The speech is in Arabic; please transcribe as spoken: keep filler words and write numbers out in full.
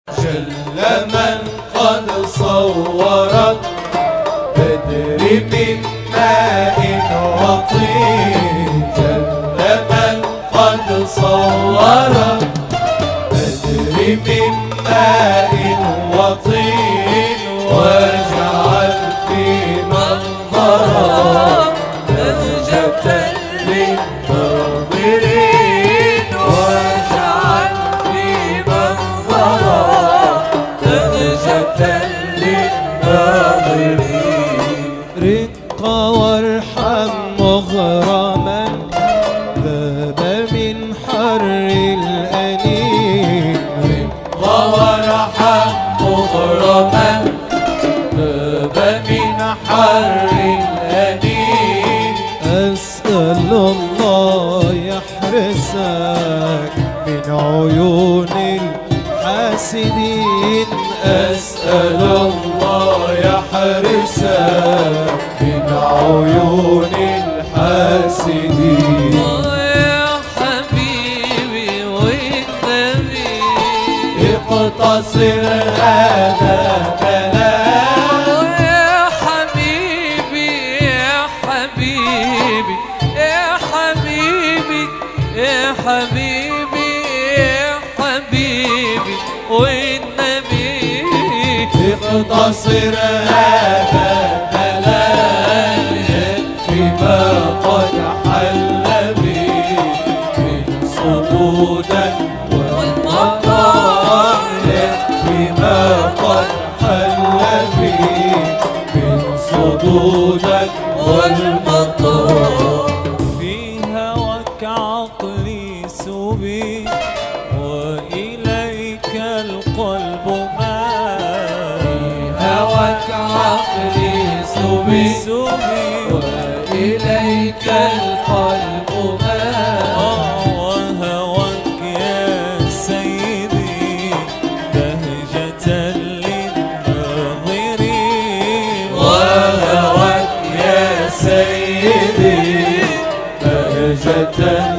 جل من قد صورت بدر من ماء وطين. جل من قد صورت بدر من ماء وطين. واجعل في منظرها بهجة للناظرين. واجعل في منظرها بهجة للناظرين. رق وارحم مغرما ذاب من حر الأنين. رق وارحم مغرما ذاب من حر الأنين. أسأل الله يحرسك من عيون الحاسدين. أسأل الله يحرسك من عيون الحاسدين. يا حبيبي والنبي اقتصر هذا كلام. يا حبيبي يا حبيبي يا حبيبي يا حبيبي يا حبيبي والنبي اقتصر هذا كلام. يكفي ما قد حل به من صدودا والمطر. يكفي ما قد حل به من صدودا والمطر. في هواك عقلي سبي وإليك القلب مال. في هواك عقلي سبي وإليك القلب مال. وهواك يا سيدي بهجة للناظرين. وهواك يا سيدي بهجة